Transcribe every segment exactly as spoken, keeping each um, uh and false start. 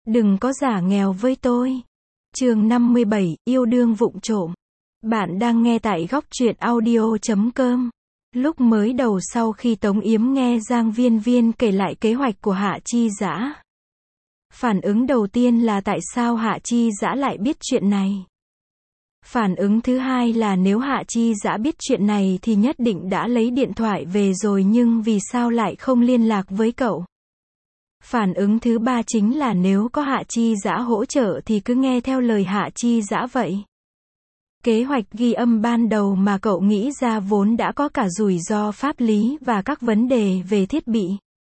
Đừng có giả nghèo với tôi. Chương năm mươi bảy, yêu đương vụng trộm. Bạn đang nghe tại góc truyện audio chấm com. Lúc mới đầu sau khi Tống Yếm nghe Giang Viên Viên kể lại kế hoạch của Hạ Chi Dã, phản ứng đầu tiên là tại sao Hạ Chi Dã lại biết chuyện này. Phản ứng thứ hai là nếu Hạ Chi Dã biết chuyện này thì nhất định đã lấy điện thoại về rồi, nhưng vì sao lại không liên lạc với cậu. Phản ứng thứ ba chính là nếu có Hạ Chi Dã hỗ trợ thì cứ nghe theo lời Hạ Chi Dã vậy. Kế hoạch ghi âm ban đầu mà cậu nghĩ ra vốn đã có cả rủi ro pháp lý và các vấn đề về thiết bị.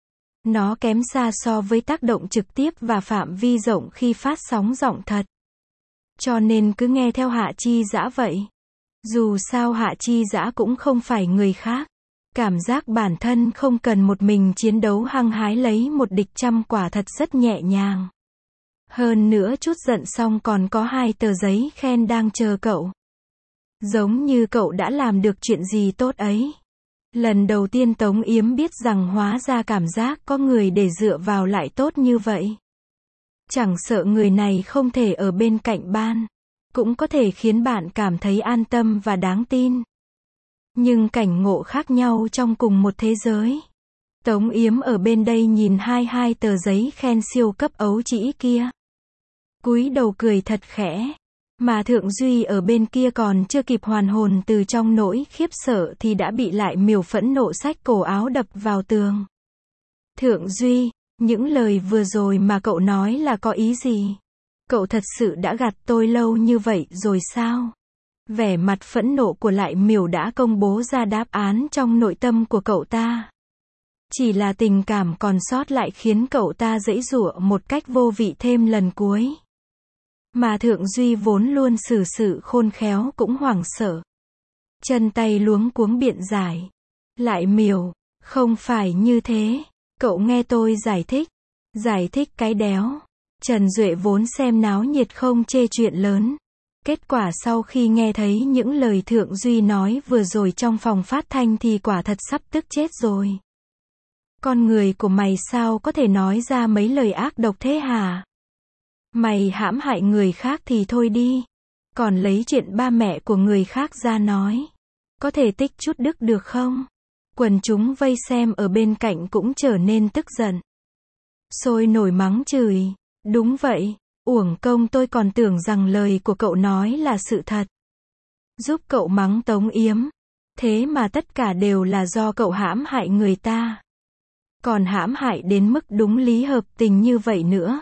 Nó kém xa so với tác động trực tiếp và phạm vi rộng khi phát sóng giọng thật. Cho nên cứ nghe theo Hạ Chi Dã vậy. Dù sao Hạ Chi Dã cũng không phải người khác. Cảm giác bản thân không cần một mình chiến đấu hăng hái lấy một địch trăm quả thật rất nhẹ nhàng. Hơn nữa chút giận xong còn có hai tờ giấy khen đang chờ cậu. Giống như cậu đã làm được chuyện gì tốt ấy. Lần đầu tiên Tống Yếm biết rằng hóa ra cảm giác có người để dựa vào lại tốt như vậy. Chẳng sợ người này không thể ở bên cạnh bạn, cũng có thể khiến bạn cảm thấy an tâm và đáng tin. Nhưng cảnh ngộ khác nhau trong cùng một thế giới. Tống Yếm ở bên đây nhìn hai hai tờ giấy khen siêu cấp ấu trĩ kia, cúi đầu cười thật khẽ. Mà Thượng Duy ở bên kia còn chưa kịp hoàn hồn từ trong nỗi khiếp sợ thì đã bị lại miều phẫn nộ xách cổ áo đập vào tường. Thượng Duy, những lời vừa rồi mà cậu nói là có ý gì? Cậu thật sự đã gạt tôi lâu như vậy rồi sao? Vẻ mặt phẫn nộ của lại miều đã công bố ra đáp án trong nội tâm của cậu ta. Chỉ là tình cảm còn sót lại khiến cậu ta giãy giụa một cách vô vị thêm lần cuối. Mà Thượng Duy vốn luôn xử sự khôn khéo cũng hoảng sợ. Chân tay luống cuống biện giải. Lại miều, không phải như thế. Cậu nghe tôi giải thích. Giải thích cái đéo. Trần Duệ vốn xem náo nhiệt không chê chuyện lớn. Kết quả sau khi nghe thấy những lời Thượng Duy nói vừa rồi trong phòng phát thanh thì quả thật sắp tức chết rồi. Con người của mày sao có thể nói ra mấy lời ác độc thế hả? Mày hãm hại người khác thì thôi đi. Còn lấy chuyện ba mẹ của người khác ra nói. Có thể tích chút đức được không? Quần chúng vây xem ở bên cạnh cũng trở nên tức giận. Sôi nổi mắng chửi. Đúng vậy, uổng công tôi còn tưởng rằng lời của cậu nói là sự thật. Giúp cậu mắng Tống Yếm. Thế mà tất cả đều là do cậu hãm hại người ta. Còn hãm hại đến mức đúng lý hợp tình như vậy nữa.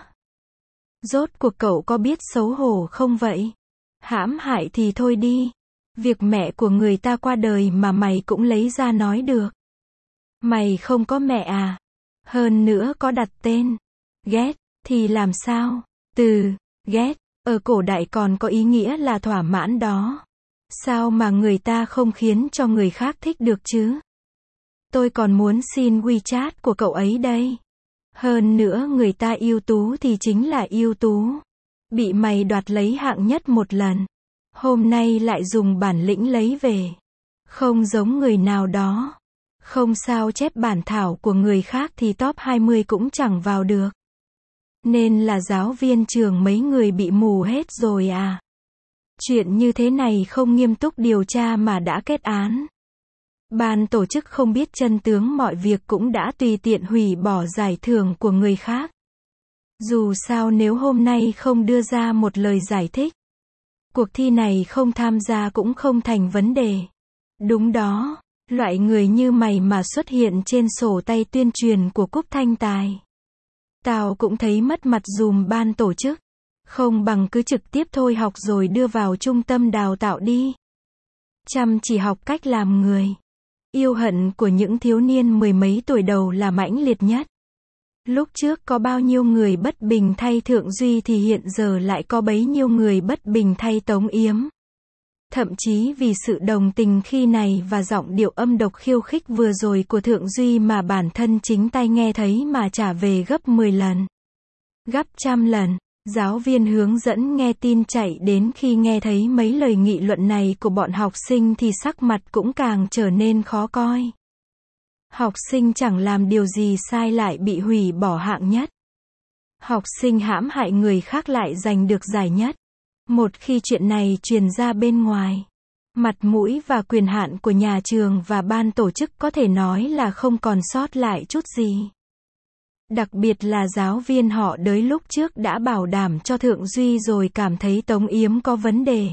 Rốt cuộc cậu có biết xấu hổ không vậy? Hãm hại thì thôi đi. Việc mẹ của người ta qua đời mà mày cũng lấy ra nói được. Mày không có mẹ à? Hơn nữa có đặt tên ghét thì làm sao? Từ ghét ở cổ đại còn có ý nghĩa là thỏa mãn đó. Sao mà người ta không khiến cho người khác thích được chứ? Tôi còn muốn xin WeChat của cậu ấy đây. Hơn nữa người ta ưu tú thì chính là ưu tú. Bị mày đoạt lấy hạng nhất một lần. Hôm nay lại dùng bản lĩnh lấy về. Không giống người nào đó. Không sao chép bản thảo của người khác thì top hai mươi cũng chẳng vào được. Nên là giáo viên trường mấy người bị mù hết rồi à? Chuyện như thế này không nghiêm túc điều tra mà đã kết án. Ban tổ chức không biết chân tướng mọi việc cũng đã tùy tiện hủy bỏ giải thưởng của người khác. Dù sao nếu hôm nay không đưa ra một lời giải thích, cuộc thi này không tham gia cũng không thành vấn đề. Đúng đó, loại người như mày mà xuất hiện trên sổ tay tuyên truyền của Cúp Thanh Tài. Tao cũng thấy mất mặt dùm ban tổ chức. Không bằng cứ trực tiếp thôi học rồi đưa vào trung tâm đào tạo đi. Chăm chỉ học cách làm người. Yêu hận của những thiếu niên mười mấy tuổi đầu là mãnh liệt nhất. Lúc trước có bao nhiêu người bất bình thay Thượng Duy thì hiện giờ lại có bấy nhiêu người bất bình thay Tống Yếm. Thậm chí vì sự đồng tình khi này và giọng điệu âm độc khiêu khích vừa rồi của Thượng Duy mà bản thân chính tai nghe thấy mà trả về gấp mười lần. Gấp trăm lần. Giáo viên hướng dẫn nghe tin chạy đến khi nghe thấy mấy lời nghị luận này của bọn học sinh thì sắc mặt cũng càng trở nên khó coi. Học sinh chẳng làm điều gì sai lại bị hủy bỏ hạng nhất. Học sinh hãm hại người khác lại giành được giải nhất. Một khi chuyện này truyền ra bên ngoài, mặt mũi và quyền hạn của nhà trường và ban tổ chức có thể nói là không còn sót lại chút gì. Đặc biệt là giáo viên họ Đới lúc trước đã bảo đảm cho Thượng Duy rồi cảm thấy Tống Yếm có vấn đề.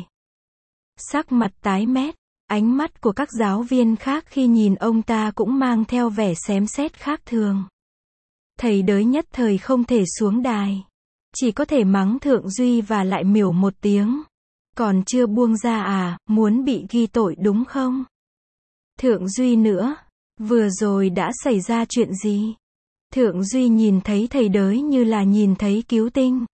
Sắc mặt tái mét, ánh mắt của các giáo viên khác khi nhìn ông ta cũng mang theo vẻ xém xét khác thường. Thầy Đới nhất thời không thể xuống đài, chỉ có thể mắng Thượng Duy và lại miểu một tiếng. Còn chưa buông ra à, muốn bị ghi tội đúng không? Thượng Duy nữa, vừa rồi đã xảy ra chuyện gì? Thượng Duy nhìn thấy thầy Đới như là nhìn thấy cứu tinh.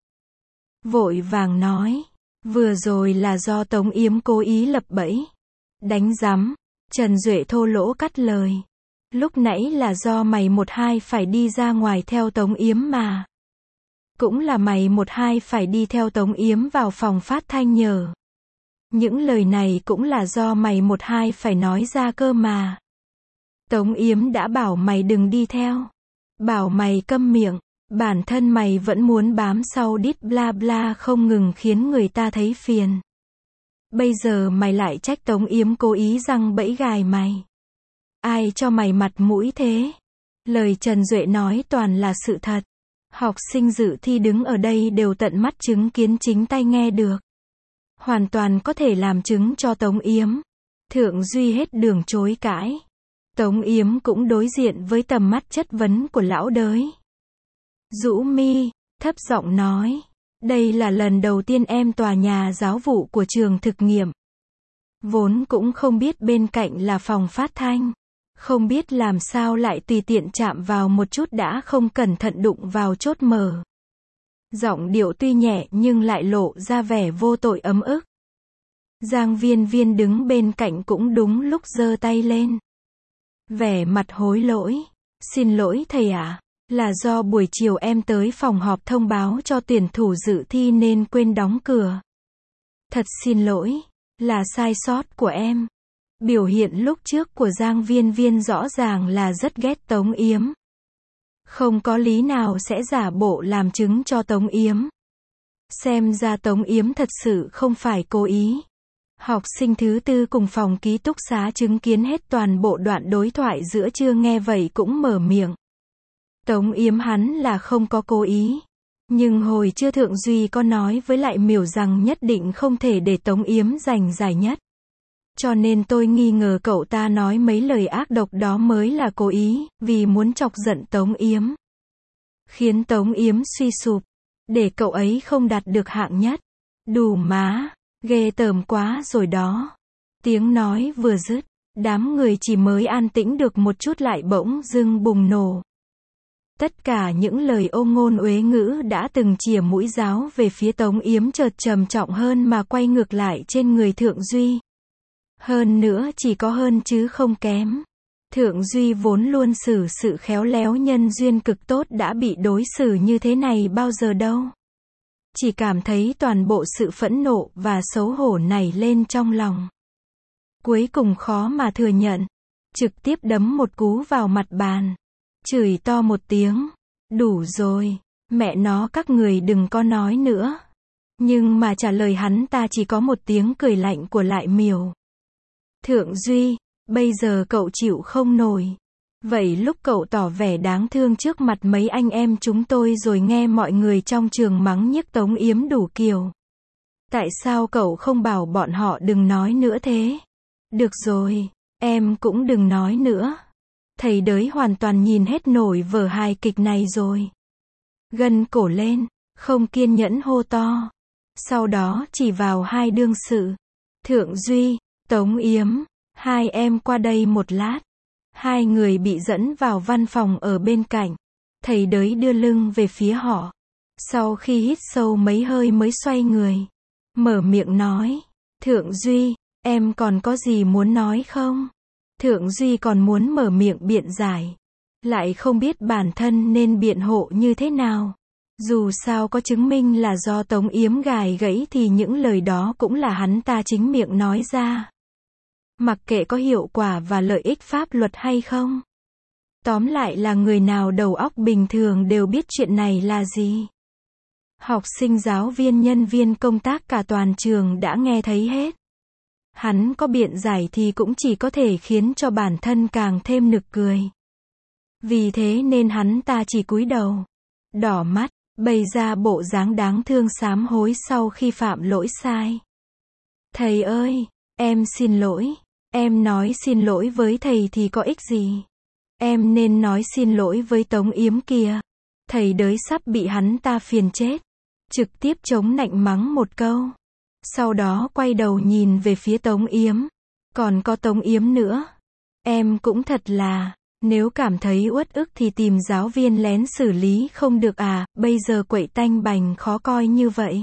Vội vàng nói, vừa rồi là do Tống Yếm cố ý lập bẫy. Đánh rắm, Trần Duệ thô lỗ cắt lời. Lúc nãy là do mày một hai phải đi ra ngoài theo Tống Yếm mà. Cũng là mày một hai phải đi theo Tống Yếm vào phòng phát thanh nhờ. Những lời này cũng là do mày một hai phải nói ra cơ mà. Tống Yếm đã bảo mày đừng đi theo. Bảo mày câm miệng. Bản thân mày vẫn muốn bám sau đít bla bla không ngừng khiến người ta thấy phiền. Bây giờ mày lại trách Tống Yếm cố ý giăng bẫy gài mày. Ai cho mày mặt mũi thế? Lời Trần Duệ nói toàn là sự thật. Học sinh dự thi đứng ở đây đều tận mắt chứng kiến chính tay nghe được. Hoàn toàn có thể làm chứng cho Tống Yếm. Thượng Duy hết đường chối cãi. Tống Yếm cũng đối diện với tầm mắt chất vấn của lão Đới. Rũ mi, thấp giọng nói. Đây là lần đầu tiên em tòa nhà giáo vụ của trường thực nghiệm. Vốn cũng không biết bên cạnh là phòng phát thanh. Không biết làm sao lại tùy tiện chạm vào một chút đã không cẩn thận đụng vào chốt mở. Giọng điệu tuy nhẹ nhưng lại lộ ra vẻ vô tội ấm ức. Giang Viên Viên đứng bên cạnh cũng đúng lúc giơ tay lên. Vẻ mặt hối lỗi. Xin lỗi thầy ạ. Là do buổi chiều em tới phòng họp thông báo cho tuyển thủ dự thi nên quên đóng cửa. Thật xin lỗi. Là sai sót của em. Biểu hiện lúc trước của Giang Viên Viên rõ ràng là rất ghét Tống Yếm. Không có lý nào sẽ giả bộ làm chứng cho Tống Yếm. Xem ra Tống Yếm thật sự không phải cố ý. Học sinh thứ tư cùng phòng ký túc xá chứng kiến hết toàn bộ đoạn đối thoại giữa trưa nghe vậy cũng mở miệng. Tống Yếm hắn là không có cố ý. Nhưng hồi trưa Thượng Duy có nói với lại miểu rằng nhất định không thể để Tống Yếm giành giải nhất. Cho nên tôi nghi ngờ cậu ta nói mấy lời ác độc đó mới là cố ý, vì muốn chọc giận Tống Yếm. Khiến Tống Yếm suy sụp, để cậu ấy không đạt được hạng nhất. Đủ má, ghê tởm quá rồi đó. Tiếng nói vừa dứt, đám người chỉ mới an tĩnh được một chút lại bỗng dưng bùng nổ. Tất cả những lời ô ngôn uế ngữ đã từng chìa mũi giáo về phía Tống Yếm chợt trầm trọng hơn mà quay ngược lại trên người Thượng Duy. Hơn nữa chỉ có hơn chứ không kém. Thượng Duy vốn luôn xử sự khéo léo nhân duyên cực tốt đã bị đối xử như thế này bao giờ đâu. Chỉ cảm thấy toàn bộ sự phẫn nộ và xấu hổ nảy lên trong lòng. Cuối cùng khó mà thừa nhận. Trực tiếp đấm một cú vào mặt bàn. Chửi to một tiếng. Đủ rồi. Mẹ nó các người đừng có nói nữa. Nhưng mà trả lời hắn ta chỉ có một tiếng cười lạnh của lại miểu. Thượng Duy, bây giờ cậu chịu không nổi. Vậy lúc cậu tỏ vẻ đáng thương trước mặt mấy anh em chúng tôi rồi nghe mọi người trong trường mắng nhiếc Tống Yếm đủ kiểu. Tại sao cậu không bảo bọn họ đừng nói nữa thế? Được rồi, em cũng đừng nói nữa. Thầy Đới hoàn toàn nhìn hết nổi vở hài kịch này rồi. Gân cổ lên, không kiên nhẫn hô to. Sau đó chỉ vào hai đương sự. Thượng Duy, Tống Yếm, hai em qua đây một lát. Hai người bị dẫn vào văn phòng ở bên cạnh. Thầy Đới đưa lưng về phía họ. Sau khi hít sâu mấy hơi mới xoay người. Mở miệng nói. Thượng Duy, em còn có gì muốn nói không? Thượng Duy còn muốn mở miệng biện giải. Lại không biết bản thân nên biện hộ như thế nào. Dù sao có chứng minh là do Tống Yếm gài gẫy thì những lời đó cũng là hắn ta chính miệng nói ra. Mặc kệ có hiệu quả và lợi ích pháp luật hay không. Tóm lại là người nào đầu óc bình thường đều biết chuyện này là gì. Học sinh, giáo viên, nhân viên công tác cả toàn trường đã nghe thấy hết. Hắn có biện giải thì cũng chỉ có thể khiến cho bản thân càng thêm nực cười. Vì thế nên hắn ta chỉ cúi đầu, đỏ mắt, bày ra bộ dáng đáng thương sám hối sau khi phạm lỗi sai. Thầy ơi, em xin lỗi. Em nói xin lỗi với thầy thì có ích gì? Em nên nói xin lỗi với Tống Yếm kìa. Thầy đới sắp bị hắn ta phiền chết. Trực tiếp chống nạnh mắng một câu. Sau đó quay đầu nhìn về phía Tống Yếm. Còn có Tống Yếm nữa. Em cũng thật là, nếu cảm thấy uất ức thì tìm giáo viên lén xử lý không được à, bây giờ quậy tanh bành khó coi như vậy.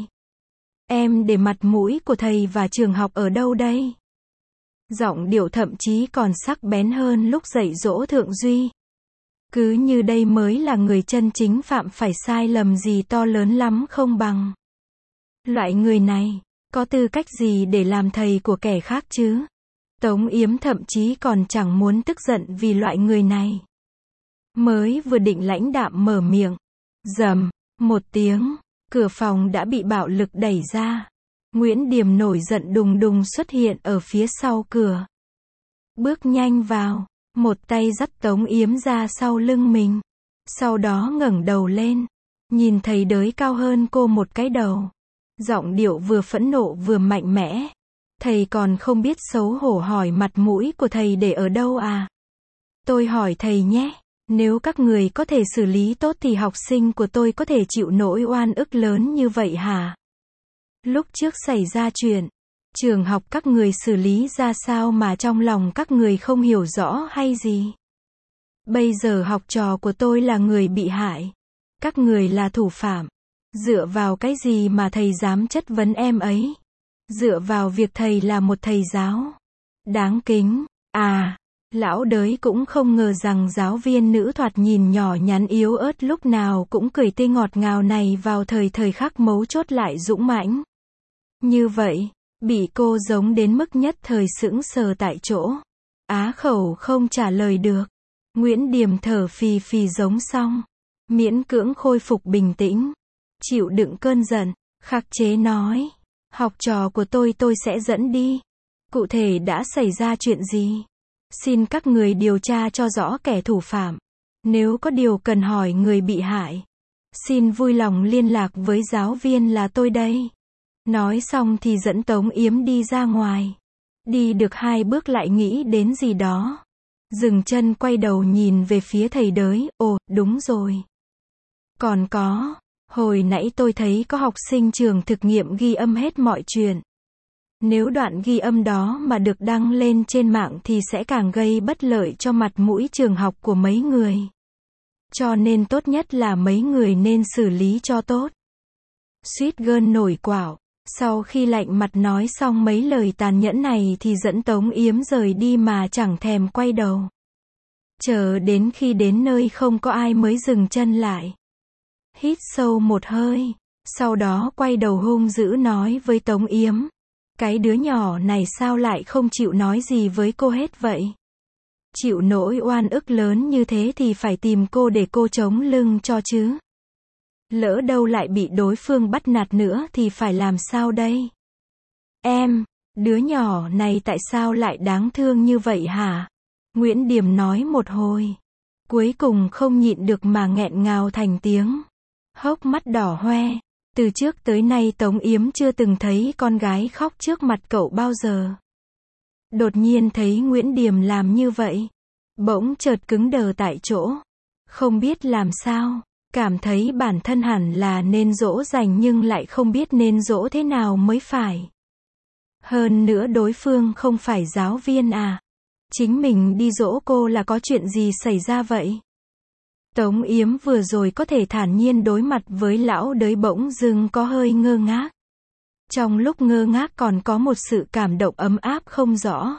Em để mặt mũi của thầy và trường học ở đâu đây? Giọng điệu thậm chí còn sắc bén hơn lúc dạy dỗ Thượng Duy. Cứ như đây mới là người chân chính phạm phải sai lầm gì to lớn lắm không bằng. Loại người này, có tư cách gì để làm thầy của kẻ khác chứ? Tống Yếm thậm chí còn chẳng muốn tức giận vì loại người này. Mới vừa định lãnh đạm mở miệng. Rầm, một tiếng, cửa phòng đã bị bạo lực đẩy ra. Nguyễn Điềm nổi giận đùng đùng xuất hiện ở phía sau cửa. Bước nhanh vào, một tay dắt Tống Yếm ra sau lưng mình. Sau đó ngẩng đầu lên, nhìn thầy đới cao hơn cô một cái đầu. Giọng điệu vừa phẫn nộ vừa mạnh mẽ. Thầy còn không biết xấu hổ hỏi mặt mũi của thầy để ở đâu à? Tôi hỏi thầy nhé, nếu các người có thể xử lý tốt thì học sinh của tôi có thể chịu nỗi oan ức lớn như vậy hả? Lúc trước xảy ra chuyện, trường học các người xử lý ra sao mà trong lòng các người không hiểu rõ hay gì? Bây giờ học trò của tôi là người bị hại. Các người là thủ phạm. Dựa vào cái gì mà thầy dám chất vấn em ấy? Dựa vào việc thầy là một thầy giáo. Đáng kính. À, lão đới cũng không ngờ rằng giáo viên nữ thoạt nhìn nhỏ nhắn yếu ớt lúc nào cũng cười tươi ngọt ngào này vào thời thời khắc mấu chốt lại dũng mãnh. Như vậy, bị cô giống đến mức nhất thời sững sờ tại chỗ. Á khẩu không trả lời được. Nguyễn Điềm thở phì phì giống xong. Miễn cưỡng khôi phục bình tĩnh. Chịu đựng cơn giận, khắc chế nói. Học trò của tôi tôi sẽ dẫn đi. Cụ thể đã xảy ra chuyện gì? Xin các người điều tra cho rõ kẻ thủ phạm. Nếu có điều cần hỏi người bị hại, xin vui lòng liên lạc với giáo viên là tôi đây. Nói xong thì dẫn Tống Yếm đi ra ngoài. Đi được hai bước lại nghĩ đến gì đó. Dừng chân quay đầu nhìn về phía thầy đới. Ồ, đúng rồi. Còn có, hồi nãy tôi thấy có học sinh trường thực nghiệm ghi âm hết mọi chuyện. Nếu đoạn ghi âm đó mà được đăng lên trên mạng thì sẽ càng gây bất lợi cho mặt mũi trường học của mấy người. Cho nên tốt nhất là mấy người nên xử lý cho tốt. Sweet Girl nổi quạo. Sau khi lạnh mặt nói xong mấy lời tàn nhẫn này thì dẫn Tống Yếm rời đi mà chẳng thèm quay đầu. Chờ đến khi đến nơi không có ai mới dừng chân lại. Hít sâu một hơi. Sau đó quay đầu hung dữ nói với Tống Yếm. Cái đứa nhỏ này sao lại không chịu nói gì với cô hết vậy? Chịu nỗi oan ức lớn như thế thì phải tìm cô để cô chống lưng cho chứ. Lỡ đâu lại bị đối phương bắt nạt nữa thì phải làm sao đây? Em, đứa nhỏ này tại sao lại đáng thương như vậy hả? Nguyễn Điềm nói một hồi. Cuối cùng không nhịn được mà nghẹn ngào thành tiếng. Hốc mắt đỏ hoe. Từ trước tới nay Tống Yếm chưa từng thấy con gái khóc trước mặt cậu bao giờ. Đột nhiên thấy Nguyễn Điềm làm như vậy. Bỗng chợt cứng đờ tại chỗ. Không biết làm sao. Cảm thấy bản thân hẳn là nên dỗ dành nhưng lại không biết nên dỗ thế nào mới phải. Hơn nữa đối phương không phải giáo viên à. Chính mình đi dỗ cô là có chuyện gì xảy ra vậy? Tống Yếm vừa rồi có thể thản nhiên đối mặt với lão đới bỗng dưng có hơi ngơ ngác. Trong lúc ngơ ngác còn có một sự cảm động ấm áp không rõ.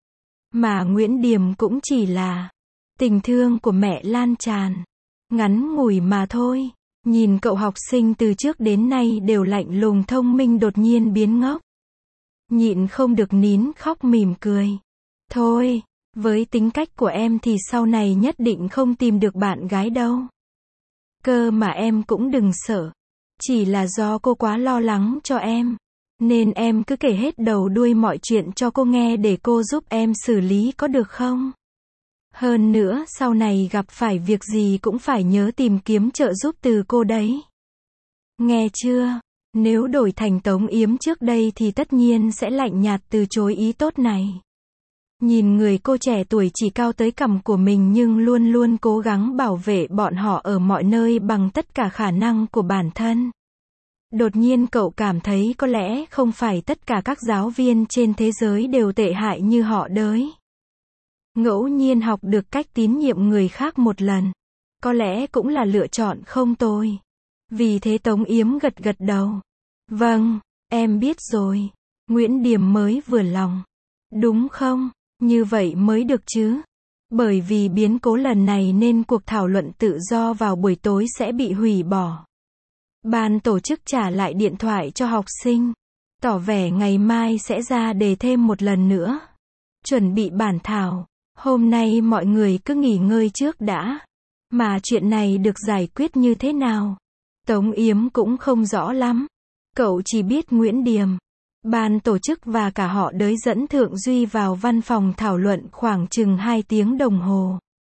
Mà Nguyễn Điềm cũng chỉ là tình thương của mẹ lan tràn. Ngắn ngủi mà thôi. Nhìn cậu học sinh từ trước đến nay đều lạnh lùng thông minh đột nhiên biến ngốc. Nhịn không được nín khóc mỉm cười. Thôi, với tính cách của em thì sau này nhất định không tìm được bạn gái đâu. Cơ mà em cũng đừng sợ. Chỉ là do cô quá lo lắng cho em. Nên em cứ kể hết đầu đuôi mọi chuyện cho cô nghe để cô giúp em xử lý có được không? Hơn nữa, sau này gặp phải việc gì cũng phải nhớ tìm kiếm trợ giúp từ cô đấy. Nghe chưa? Nếu đổi thành Tống Yếm trước đây thì tất nhiên sẽ lạnh nhạt từ chối ý tốt này. Nhìn người cô trẻ tuổi chỉ cao tới cằm của mình nhưng luôn luôn cố gắng bảo vệ bọn họ ở mọi nơi bằng tất cả khả năng của bản thân. Đột nhiên cậu cảm thấy có lẽ không phải tất cả các giáo viên trên thế giới đều tệ hại như họ đấy. Ngẫu nhiên học được cách tín nhiệm người khác một lần, có lẽ cũng là lựa chọn không tồi. Vì thế Tống Yếm gật gật đầu. Vâng, em biết rồi. Nguyễn Điềm mới vừa lòng. Đúng không? Như vậy mới được chứ. Bởi vì biến cố lần này nên cuộc thảo luận tự do vào buổi tối sẽ bị hủy bỏ. Ban tổ chức trả lại điện thoại cho học sinh, tỏ vẻ ngày mai sẽ ra đề thêm một lần nữa. Chuẩn bị bản thảo. Hôm nay mọi người cứ nghỉ ngơi trước đã. Mà chuyện này được giải quyết như thế nào? Tống Yếm cũng không rõ lắm. Cậu chỉ biết Nguyễn Điềm, ban tổ chức và cả họ đới dẫn Thượng Duy vào văn phòng thảo luận khoảng chừng hai tiếng đồng hồ.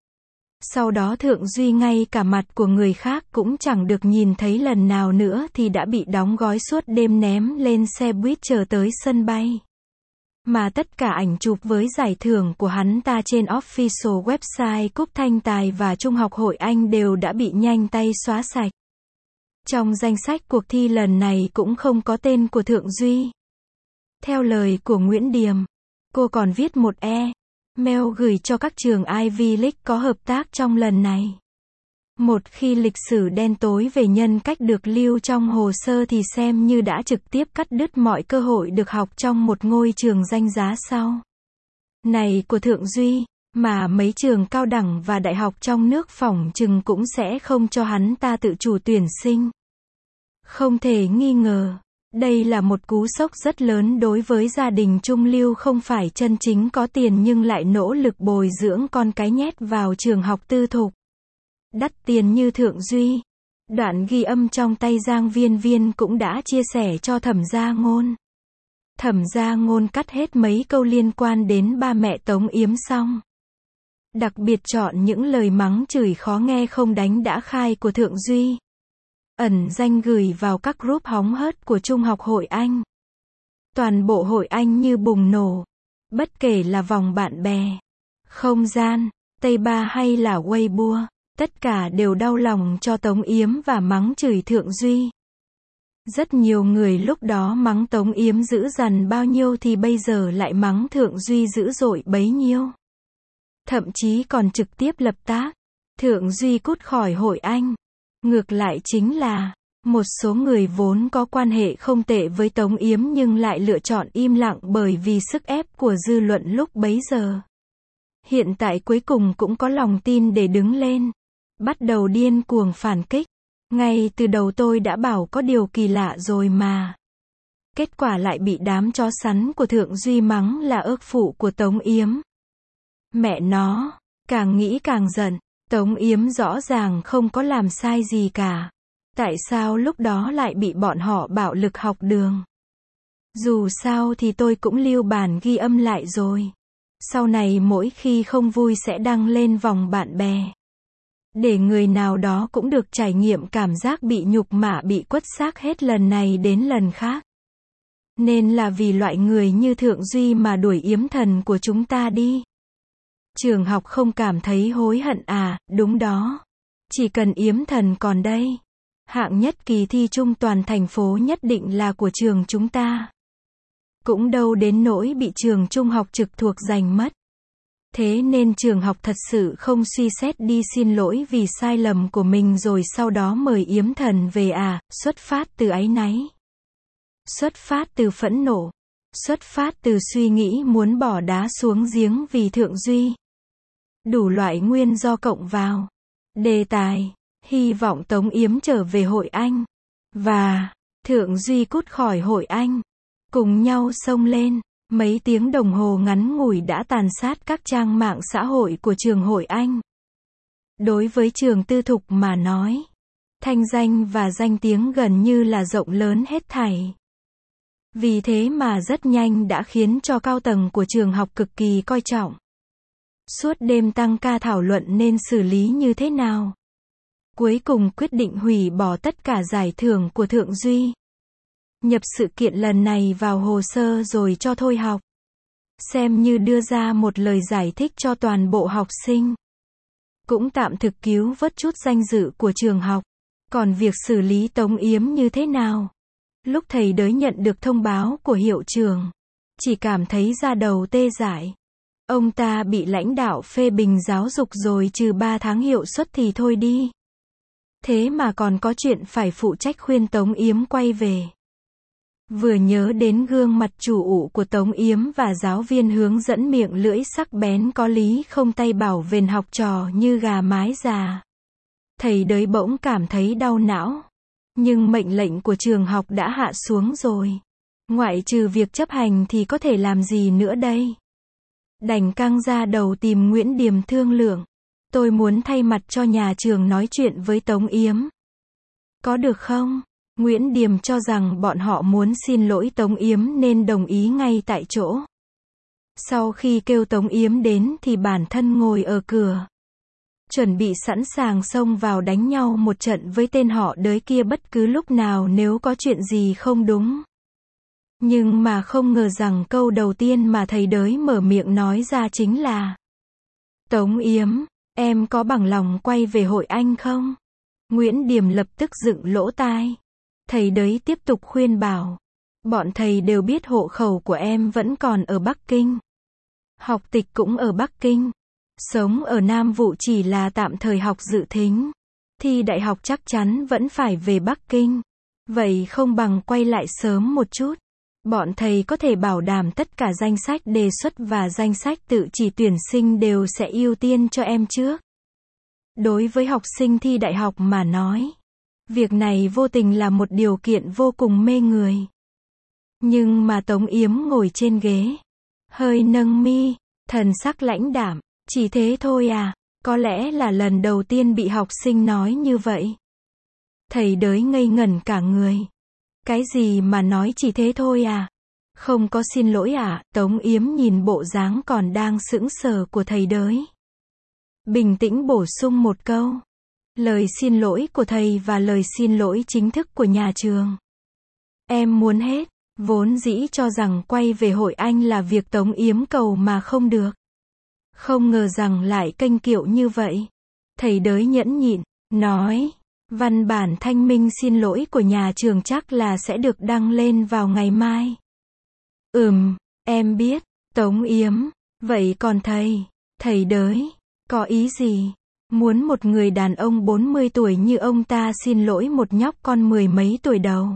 Sau đó Thượng Duy ngay cả mặt của người khác cũng chẳng được nhìn thấy lần nào nữa thì đã bị đóng gói suốt đêm ném lên xe buýt chờ tới sân bay. Mà tất cả ảnh chụp với giải thưởng của hắn ta trên official website Cúp Thanh Tài và Trung học Hội Anh đều đã bị nhanh tay xóa sạch. Trong danh sách cuộc thi lần này cũng không có tên của Thượng Duy. Theo lời của Nguyễn Điềm, cô còn viết một e-mail gửi cho các trường Ivy League có hợp tác trong lần này. Một khi lịch sử đen tối về nhân cách được lưu trong hồ sơ thì xem như đã trực tiếp cắt đứt mọi cơ hội được học trong một ngôi trường danh giá sau này của Thượng Duy, mà mấy trường cao đẳng và đại học trong nước phỏng chừng cũng sẽ không cho hắn ta tự chủ tuyển sinh. Không thể nghi ngờ, đây là một cú sốc rất lớn đối với gia đình trung lưu không phải chân chính có tiền nhưng lại nỗ lực bồi dưỡng con cái nhét vào trường học tư thục đắt tiền như Thượng Duy. Đoạn ghi âm trong tay Giang Viên Viên cũng đã chia sẻ cho Thẩm Gia Ngôn. Thẩm Gia Ngôn cắt hết mấy câu liên quan đến ba mẹ Tống Yếm xong, đặc biệt chọn những lời mắng chửi khó nghe không đánh đã khai của Thượng Duy, ẩn danh gửi vào các group hóng hớt của Trung học Hội Anh. Toàn bộ Hội Anh như bùng nổ, bất kể là vòng bạn bè, không gian, Tây Ba hay là Weibo, tất cả đều đau lòng cho Tống Yếm và mắng chửi Thượng Duy. Rất nhiều người lúc đó mắng Tống Yếm dữ dằn bao nhiêu thì bây giờ lại mắng Thượng Duy dữ dội bấy nhiêu. Thậm chí còn trực tiếp lập tác, Thượng Duy cút khỏi Hội Anh. Ngược lại chính là, một số người vốn có quan hệ không tệ với Tống Yếm nhưng lại lựa chọn im lặng bởi vì sức ép của dư luận lúc bấy giờ. Hiện tại cuối cùng cũng có lòng tin để đứng lên, bắt đầu điên cuồng phản kích. Ngay từ đầu tôi đã bảo có điều kỳ lạ rồi mà. Kết quả lại bị đám chó sắn của Thượng Duy mắng là ước phụ của Tống Yếm. Mẹ nó, càng nghĩ càng giận. Tống Yếm rõ ràng không có làm sai gì cả. Tại sao lúc đó lại bị bọn họ bạo lực học đường? Dù sao thì tôi cũng lưu bản ghi âm lại rồi. Sau này mỗi khi không vui sẽ đăng lên vòng bạn bè. Để người nào đó cũng được trải nghiệm cảm giác bị nhục mạ bị quất xác hết lần này đến lần khác. Nên là vì loại người như Thượng Duy mà đuổi Yếm thần của chúng ta đi. Trường học không cảm thấy hối hận à? Đúng đó. Chỉ cần Yếm thần còn đây, hạng nhất kỳ thi chung toàn thành phố nhất định là của trường chúng ta. Cũng đâu đến nỗi bị trường trung học trực thuộc giành mất. Thế nên trường học thật sự không suy xét đi xin lỗi vì sai lầm của mình rồi sau đó mời Yếm thần về à? Xuất phát từ áy náy, xuất phát từ phẫn nộ, xuất phát từ suy nghĩ muốn bỏ đá xuống giếng vì Thượng Duy. Đủ loại nguyên do cộng vào. Đề tài, hy vọng Tống Yếm trở về Hội Anh. Và, Thượng Duy cút khỏi Hội Anh. Cùng nhau xông lên. Mấy tiếng đồng hồ ngắn ngủi đã tàn sát các trang mạng xã hội của trường Hội Anh. Đối với trường tư thục mà nói, Thanh danh và danh tiếng gần như là rộng lớn hết thảy. Vì thế mà rất nhanh đã khiến cho cao tầng của trường học cực kỳ coi trọng. Suốt đêm tăng ca thảo luận nên xử lý như thế nào. Cuối cùng quyết định hủy bỏ tất cả giải thưởng của Thượng Duy. Nhập sự kiện lần này vào hồ sơ rồi cho thôi học. Xem như đưa ra một lời giải thích cho toàn bộ học sinh. Cũng tạm thực cứu vớt chút danh dự của trường học. Còn việc xử lý Tống Yếm như thế nào? Lúc thầy đới nhận được thông báo của hiệu trưởng, chỉ cảm thấy da đầu tê dại. Ông ta bị lãnh đạo phê bình giáo dục rồi trừ ba tháng hiệu suất thì thôi đi. Thế mà còn có chuyện phải phụ trách khuyên Tống Yếm quay về. Vừa nhớ đến gương mặt chủ ụ của Tống Yếm và giáo viên hướng dẫn miệng lưỡi sắc bén có lý không tay bảo vền học trò như gà mái già. Thầy đới bỗng cảm thấy đau não. Nhưng mệnh lệnh của trường học đã hạ xuống rồi. Ngoại trừ việc chấp hành thì có thể làm gì nữa đây? Đành căng ra đầu tìm Nguyễn Điềm thương lượng. Tôi muốn thay mặt cho nhà trường nói chuyện với Tống Yếm. Có được không? Nguyễn Điềm cho rằng bọn họ muốn xin lỗi Tống Yếm nên đồng ý ngay tại chỗ. Sau khi kêu Tống Yếm đến thì bản thân ngồi ở cửa. Chuẩn bị sẵn sàng xông vào đánh nhau một trận với tên họ đới kia bất cứ lúc nào nếu có chuyện gì không đúng. Nhưng mà không ngờ rằng câu đầu tiên mà thầy đới mở miệng nói ra chính là: Tống Yếm, em có bằng lòng quay về Hội Anh không? Nguyễn Điềm lập tức dựng lỗ tai. Thầy đới tiếp tục khuyên bảo. Bọn thầy đều biết hộ khẩu của em vẫn còn ở Bắc Kinh. Học tịch cũng ở Bắc Kinh. Sống ở Nam Vụ chỉ là tạm thời học dự thính. Thi đại học chắc chắn vẫn phải về Bắc Kinh. Vậy không bằng quay lại sớm một chút. Bọn thầy có thể bảo đảm tất cả danh sách đề xuất và danh sách tự chỉ tuyển sinh đều sẽ ưu tiên cho em trước. Đối với học sinh thi đại học mà nói, việc này vô tình là một điều kiện vô cùng mê người. Nhưng mà Tống Yếm ngồi trên ghế, hơi nâng mi, thần sắc lãnh đạm. Chỉ thế thôi à? Có lẽ là lần đầu tiên bị học sinh nói như vậy. Thầy đới ngây ngẩn cả người. Cái gì mà nói chỉ thế thôi à? Không có xin lỗi à? Tống Yếm nhìn bộ dáng còn đang sững sờ của thầy đới. Bình tĩnh bổ sung một câu. Lời xin lỗi của thầy và lời xin lỗi chính thức của nhà trường. Em muốn hết. Vốn dĩ cho rằng quay về Hội Anh là việc Tống Yếm cầu mà không được. Không ngờ rằng lại kênh kiệu như vậy. Thầy đới nhẫn nhịn, nói, văn bản thanh minh xin lỗi của nhà trường chắc là sẽ được đăng lên vào ngày mai. Ừm, em biết, Tống Yếm, vậy còn thầy, thầy đới, có ý gì? Muốn một người đàn ông bốn mươi tuổi như ông ta xin lỗi một nhóc con mười mấy tuổi đầu?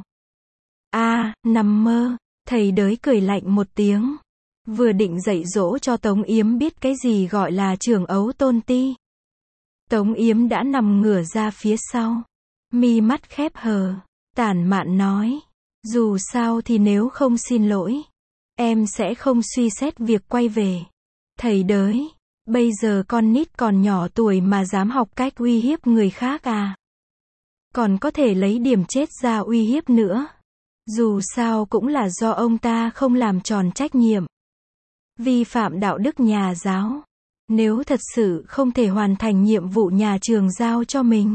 À, nằm mơ, thầy đới cười lạnh một tiếng. Vừa định dạy dỗ cho Tống Yếm biết cái gì gọi là trưởng ấu tôn ti. Tống Yếm đã nằm ngửa ra phía sau. Mi mắt khép hờ. Tản mạn nói. Dù sao thì nếu không xin lỗi, em sẽ không suy xét việc quay về. Thầy đới. Bây giờ con nít còn nhỏ tuổi mà dám học cách uy hiếp người khác à? Còn có thể lấy điểm chết ra uy hiếp nữa. Dù sao cũng là do ông ta không làm tròn trách nhiệm. Vi phạm đạo đức nhà giáo. Nếu thật sự không thể hoàn thành nhiệm vụ nhà trường giao cho mình,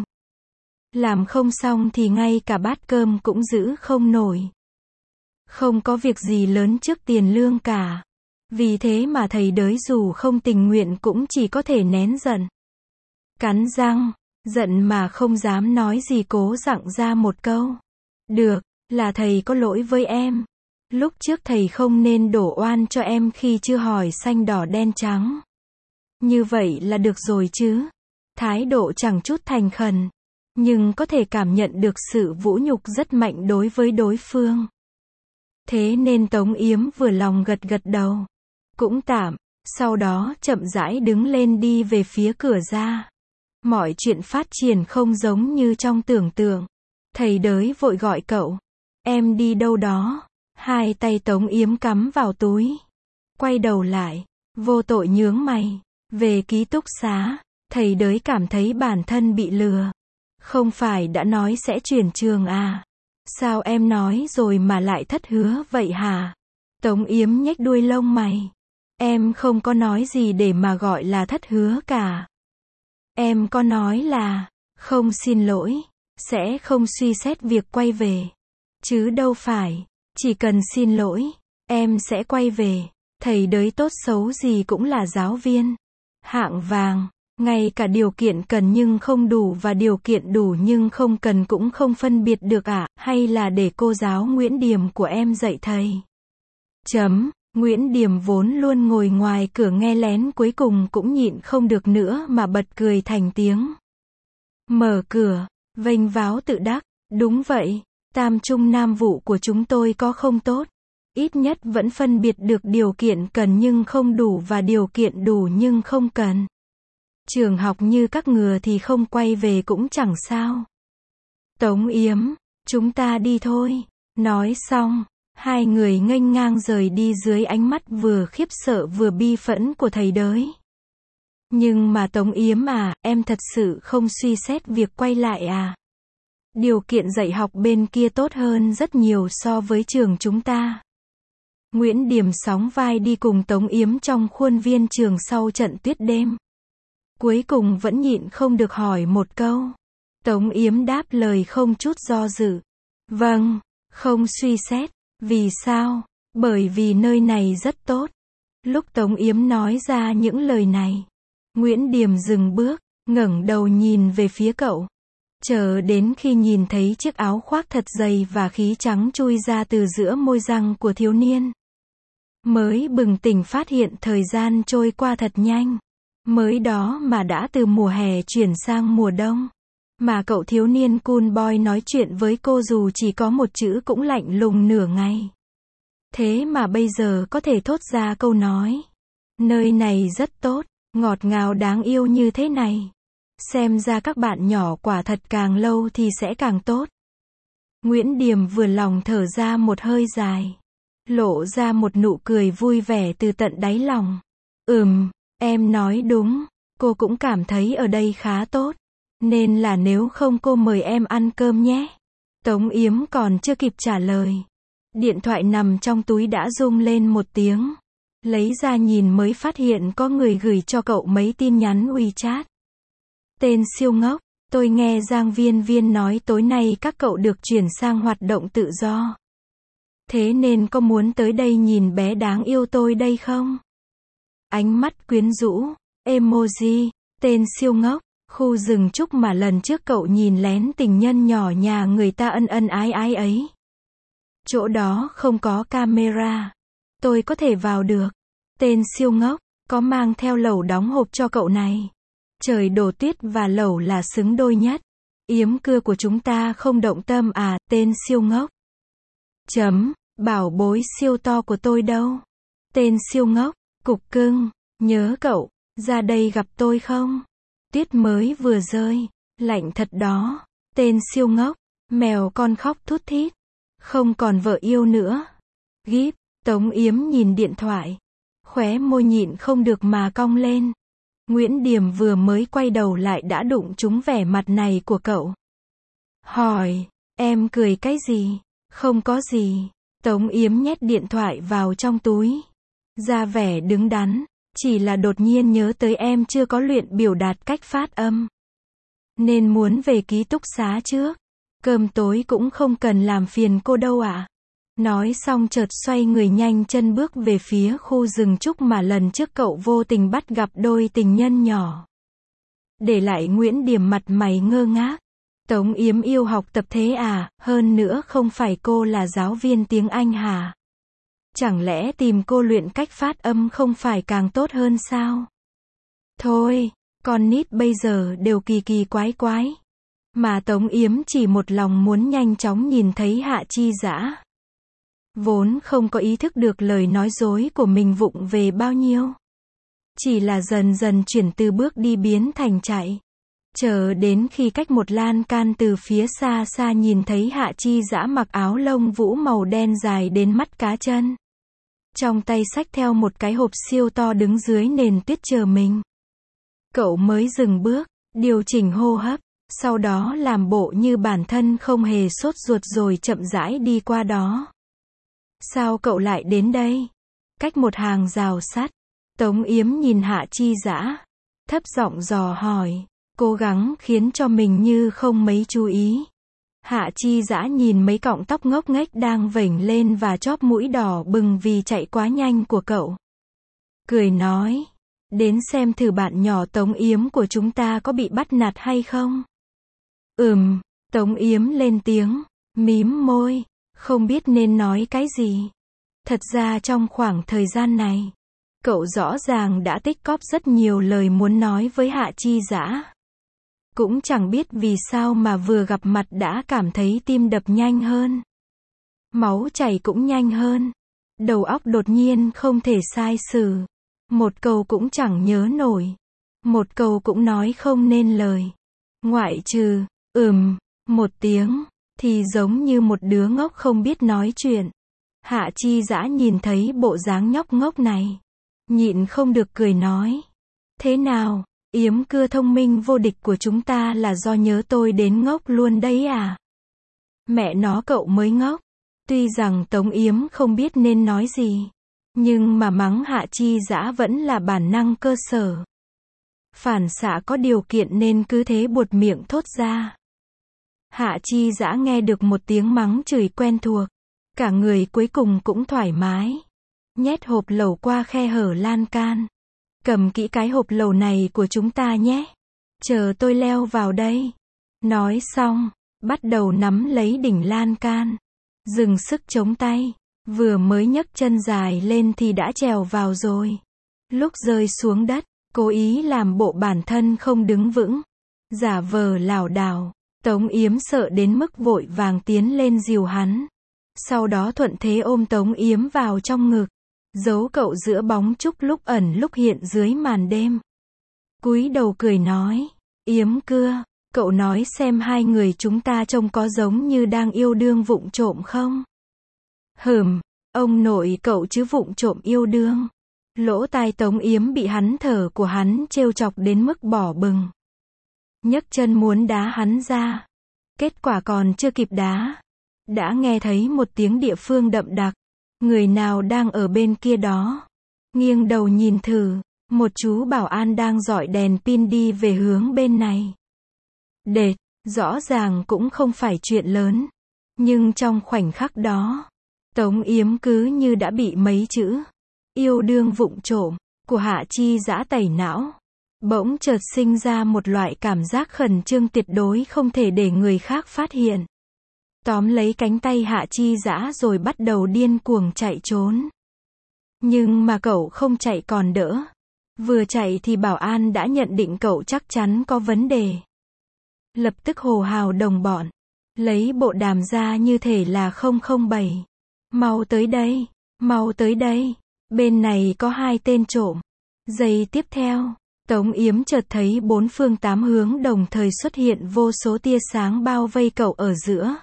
làm không xong thì ngay cả bát cơm cũng giữ không nổi. Không có việc gì lớn trước tiền lương cả. Vì thế mà thầy đới dù không tình nguyện cũng chỉ có thể nén giận. Cắn răng, giận mà không dám nói gì cố dặn ra một câu. Được, là thầy có lỗi với em. Lúc trước thầy không nên đổ oan cho em khi chưa hỏi xanh đỏ đen trắng. Như vậy là được rồi chứ. Thái độ chẳng chút thành khẩn. Nhưng có thể cảm nhận được sự vũ nhục rất mạnh đối với đối phương. Thế nên Tống Yếm vừa lòng gật gật đầu. Cũng tạm. Sau đó chậm rãi đứng lên đi về phía cửa ra. Mọi chuyện phát triển không giống như trong tưởng tượng. Thầy đới vội gọi cậu. Em đi đâu đó? Hai tay Tống Yếm cắm vào túi. Quay đầu lại. Vô tội nhướng mày. Về ký túc xá. Thầy đới cảm thấy bản thân bị lừa. Không phải đã nói sẽ chuyển trường à? Sao em nói rồi mà lại thất hứa vậy hả? Tống Yếm nhếch đuôi lông mày. Em không có nói gì để mà gọi là thất hứa cả. Em có nói là, không xin lỗi, sẽ không suy xét việc quay về. Chứ đâu phải, chỉ cần xin lỗi, em sẽ quay về. Thầy đới tốt xấu gì cũng là giáo viên. Hạng vàng, ngay cả điều kiện cần nhưng không đủ và điều kiện đủ nhưng không cần cũng không phân biệt được à, hay là để cô giáo Nguyễn Điềm của em dạy thầy. Chấm, Nguyễn Điềm vốn luôn ngồi ngoài cửa nghe lén cuối cùng cũng nhịn không được nữa mà bật cười thành tiếng. Mở cửa, vênh váo tự đắc, đúng vậy, tam trung nam vụ của chúng tôi có không tốt. Ít nhất vẫn phân biệt được điều kiện cần nhưng không đủ và điều kiện đủ nhưng không cần. Trường học như các ngừa thì không quay về cũng chẳng sao. Tống Yếm, chúng ta đi thôi. Nói xong, hai người nghênh ngang rời đi dưới ánh mắt vừa khiếp sợ vừa bi phẫn của thầy đới. Nhưng mà Tống Yếm à, em thật sự không suy xét việc quay lại à? Điều kiện dạy học bên kia tốt hơn rất nhiều so với trường chúng ta. Nguyễn Điềm sóng vai đi cùng Tống Yếm trong khuôn viên trường sau trận tuyết đêm. Cuối cùng vẫn nhịn không được hỏi một câu. Tống Yếm đáp lời không chút do dự. Vâng, không suy xét. Vì sao? Bởi vì nơi này rất tốt. Lúc Tống Yếm nói ra những lời này, Nguyễn Điềm dừng bước, ngẩng đầu nhìn về phía cậu. Chờ đến khi nhìn thấy chiếc áo khoác thật dày và khí trắng chui ra từ giữa môi răng của thiếu niên, mới bừng tỉnh phát hiện thời gian trôi qua thật nhanh. Mới đó mà đã từ mùa hè chuyển sang mùa đông. Mà cậu thiếu niên cool boy nói chuyện với cô dù chỉ có một chữ cũng lạnh lùng nửa ngày. Thế mà bây giờ có thể thốt ra câu nói. Nơi này rất tốt, ngọt ngào đáng yêu như thế này. Xem ra các bạn nhỏ quả thật càng lâu thì sẽ càng tốt. Nguyễn Điềm vừa lòng thở ra một hơi dài. Lộ ra một nụ cười vui vẻ từ tận đáy lòng. Ừm, em nói đúng, cô cũng cảm thấy ở đây khá tốt. Nên là nếu không cô mời em ăn cơm nhé. Tống Yếm còn chưa kịp trả lời. Điện thoại nằm trong túi đã rung lên một tiếng. Lấy ra nhìn mới phát hiện có người gửi cho cậu mấy tin nhắn WeChat. Tên siêu ngốc, tôi nghe Giang Viên Viên nói tối nay các cậu được chuyển sang hoạt động tự do. Thế nên có muốn tới đây nhìn bé đáng yêu tôi đây không? Ánh mắt quyến rũ, emoji, tên siêu ngốc, khu rừng trúc mà lần trước cậu nhìn lén tình nhân nhỏ nhà người ta ân ân ái ái ấy. Chỗ đó không có camera. Tôi có thể vào được. Tên siêu ngốc, có mang theo lẩu đóng hộp cho cậu này. Trời đổ tuyết và lẩu là xứng đôi nhất. Yếm cưa của chúng ta không động tâm à, tên siêu ngốc. Chấm, bảo bối siêu to của tôi đâu? Tên siêu ngốc, cục cưng, nhớ cậu, ra đây gặp tôi không? Tuyết mới vừa rơi, lạnh thật đó. Tên siêu ngốc, mèo con khóc thút thít. Không còn vợ yêu nữa. Gíp, Tống Yếm nhìn điện thoại. Khóe môi nhịn không được mà cong lên. Nguyễn Điềm vừa mới quay đầu lại đã đụng trúng vẻ mặt này của cậu. Hỏi, em cười cái gì? Không có gì. Tống Yếm nhét điện thoại vào trong túi. Ra vẻ đứng đắn. Chỉ là đột nhiên nhớ tới em chưa có luyện biểu đạt cách phát âm. Nên muốn về ký túc xá trước. Cơm tối cũng không cần làm phiền cô đâu ạ. Nói xong chợt xoay người nhanh chân bước về phía khu rừng trúc mà lần trước cậu vô tình bắt gặp đôi tình nhân nhỏ. Để lại Nguyễn Điềm mặt mày ngơ ngác. Tống Yếm yêu học tập thế à, hơn nữa không phải cô là giáo viên tiếng Anh hả? Chẳng lẽ tìm cô luyện cách phát âm không phải càng tốt hơn sao? Thôi, con nít bây giờ đều kỳ kỳ quái quái. Mà Tống Yếm chỉ một lòng muốn nhanh chóng nhìn thấy Hạ Chi Dã. Vốn không có ý thức được lời nói dối của mình vụng về bao nhiêu. Chỉ là dần dần chuyển từ bước đi biến thành chạy. Chờ đến khi cách một lan can từ phía xa xa nhìn thấy Hạ Chi Dã mặc áo lông vũ màu đen dài đến mắt cá chân. Trong tay xách theo một cái hộp siêu to đứng dưới nền tuyết chờ mình. Cậu mới dừng bước, điều chỉnh hô hấp, Sau đó làm bộ như bản thân không hề sốt ruột rồi chậm rãi đi qua đó. Sao cậu lại đến đây? Cách một hàng rào sắt, Tống Yếm nhìn Hạ Chi Dã, thấp giọng dò hỏi, cố gắng khiến cho mình như không mấy chú ý. Hạ Chi Dã nhìn mấy cọng tóc ngốc nghếch đang vểnh lên và chóp mũi đỏ bừng vì chạy quá nhanh của cậu. Cười nói, đến xem thử bạn nhỏ Tống Yếm của chúng ta có bị bắt nạt hay không? Ừm, Tống Yếm lên tiếng, mím môi, không biết nên nói cái gì. Thật ra trong khoảng thời gian này, cậu rõ ràng đã tích cóp rất nhiều lời muốn nói với Hạ Chi Dã. Cũng chẳng biết vì sao mà vừa gặp mặt đã cảm thấy tim đập nhanh hơn. Máu chảy cũng nhanh hơn. Đầu óc đột nhiên không thể sai sử. Một câu cũng chẳng nhớ nổi. Một câu cũng nói không nên lời. Ngoại trừ, ừm, một tiếng, thì giống như một đứa ngốc không biết nói chuyện. Hạ Chi Dã nhìn thấy bộ dáng nhóc ngốc này. Nhịn không được cười nói. Thế nào, Yếm cưa thông minh vô địch của chúng ta là do nhớ tôi đến ngốc luôn đấy à? Mẹ nó cậu mới ngốc. Tuy rằng Tống Yếm không biết nên nói gì. Nhưng mà mắng Hạ Chi Dã vẫn là bản năng cơ sở. Phản xạ có điều kiện nên cứ thế buột miệng thốt ra. Hạ Chi Dã nghe được một tiếng mắng chửi quen thuộc. Cả người cuối cùng cũng thoải mái. Nhét hộp lẩu qua khe hở lan can. Cầm kỹ cái hộp lẩu này của chúng ta nhé. Chờ tôi leo vào đây. Nói xong, bắt đầu nắm lấy đỉnh lan can. Dừng sức chống tay. Vừa mới nhấc chân dài lên thì đã trèo vào rồi. Lúc rơi xuống đất, cố ý làm bộ bản thân không đứng vững. Giả vờ lảo đảo. Tống Yếm sợ đến mức vội vàng tiến lên dìu hắn. Sau đó thuận thế ôm Tống Yếm vào trong ngực. Giấu cậu giữa bóng trúc lúc ẩn lúc hiện dưới màn đêm. Cúi đầu cười nói. Yếm cưa, cậu nói xem hai người chúng ta trông có giống như đang yêu đương vụng trộm không? Hừm, ông nội cậu chứ vụng trộm yêu đương. Lỗ tai Tống Yếm bị hắn thở của hắn trêu chọc đến mức bỏ bừng. Nhấc chân muốn đá hắn ra. Kết quả còn chưa kịp đá. Đã nghe thấy một tiếng địa phương đậm đặc. Người nào đang ở bên kia đó? Nghiêng đầu nhìn thử, một chú bảo an đang dọi đèn pin đi về hướng bên này. Đệt, rõ ràng cũng không phải chuyện lớn. Nhưng trong khoảnh khắc đó, Tống Yếm cứ như đã bị mấy chữ yêu đương vụng trộm của Hạ Chi Dã tẩy não. Bỗng chợt sinh ra một loại cảm giác khẩn trương tuyệt đối không thể để người khác phát hiện. Tóm lấy cánh tay Hạ Chi Dã rồi bắt đầu điên cuồng chạy trốn. Nhưng mà cậu không chạy còn đỡ. Vừa chạy thì bảo an đã nhận định cậu chắc chắn có vấn đề. Lập tức hô hào đồng bọn. Lấy bộ đàm ra như thể là không không bảy. Mau tới đây, mau tới đây. Bên này có hai tên trộm. Giây tiếp theo, Tống Yếm chợt thấy bốn phương tám hướng đồng thời xuất hiện vô số tia sáng bao vây cậu ở giữa.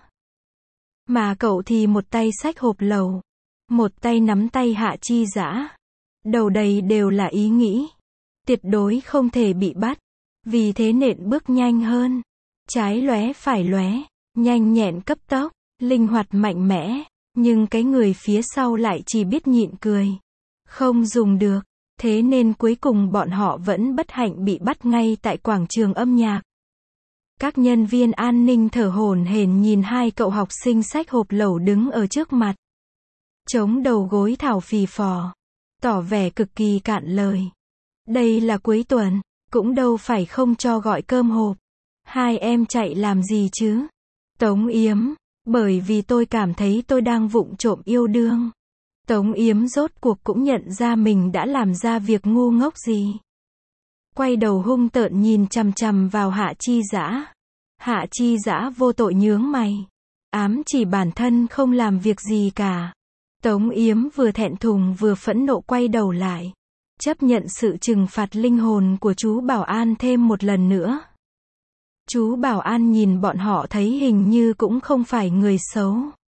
Mà cậu thì một tay xách hộp lẩu, một tay nắm tay Hạ Chi Dã. Đầu đầy đều là ý nghĩ. Tuyệt đối không thể bị bắt. Vì thế nện bước nhanh hơn. Trái lóe phải lóe, nhanh nhẹn cấp tốc, linh hoạt mạnh mẽ. Nhưng cái người phía sau lại chỉ biết nhịn cười. Không dùng được. Thế nên cuối cùng bọn họ vẫn bất hạnh bị bắt ngay tại quảng trường âm nhạc. Các nhân viên an ninh thở hổn hển nhìn hai cậu học sinh xách hộp lẩu đứng ở trước mặt. Chống đầu gối thảo phì phò. Tỏ vẻ cực kỳ cạn lời. Đây là cuối tuần, cũng đâu phải không cho gọi cơm hộp. Hai em chạy làm gì chứ? Tống Yếm, bởi vì tôi cảm thấy tôi đang vụng trộm yêu đương. Tống Yếm rốt cuộc cũng nhận ra mình đã làm ra việc ngu ngốc gì. Quay đầu hung tợn nhìn chằm chằm vào Hạ Chi Dã. Hạ Chi Dã vô tội nhướng mày. Ám chỉ bản thân không làm việc gì cả. Tống Yếm vừa thẹn thùng vừa phẫn nộ quay đầu lại. Chấp nhận sự trừng phạt linh hồn của chú bảo an thêm một lần nữa. Chú bảo an nhìn bọn họ thấy hình như cũng không phải người xấu.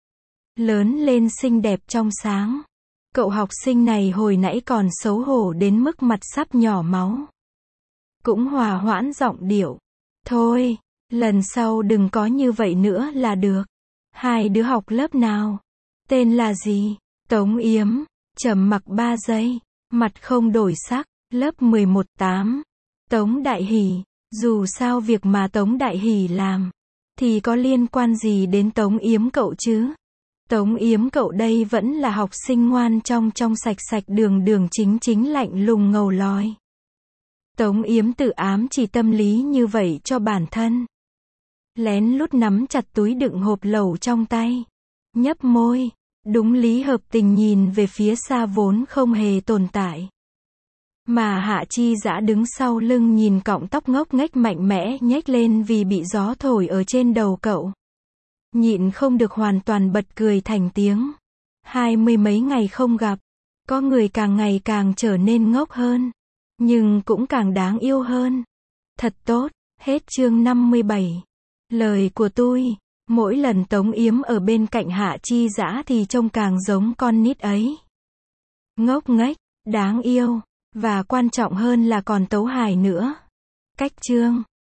Lớn lên xinh đẹp trong sáng. Cậu học sinh này hồi nãy còn xấu hổ đến mức mặt sắp nhỏ máu. Cũng hòa hoãn giọng điệu. Thôi, Lần sau đừng có như vậy nữa là được. Hai đứa học lớp nào? Tên là gì? Tống Yếm, trầm mặc ba giây, mặt không đổi sắc, lớp mười một tám. Tống Đại Hỷ, dù sao việc mà Tống Đại Hỷ làm, thì có liên quan gì đến Tống Yếm cậu chứ? Tống Yếm cậu đây vẫn là học sinh ngoan trong trong sạch sạch đường đường chính chính lạnh lùng ngầu lòi. Tống Yếm tự ám chỉ tâm lý như vậy cho bản thân. Lén lút nắm chặt túi đựng hộp lẩu trong tay. Nhấp môi, đúng lý hợp tình nhìn về phía xa vốn không hề tồn tại. Mà Hạ Chi Dã đứng sau lưng nhìn cọng tóc ngốc nghếch mạnh mẽ nhếch lên vì bị gió thổi ở trên đầu cậu. Nhịn không được hoàn toàn bật cười thành tiếng. Hai mươi mấy ngày không gặp, có người càng ngày càng trở nên ngốc hơn, nhưng cũng càng đáng yêu hơn. Thật tốt, hết chương năm mươi bảy. Lời của tôi, mỗi lần Tống Yếm ở bên cạnh Hạ Chi Dã thì trông càng giống con nít ấy. Ngốc nghếch, đáng yêu, và quan trọng hơn là còn tấu hài nữa. Cách chương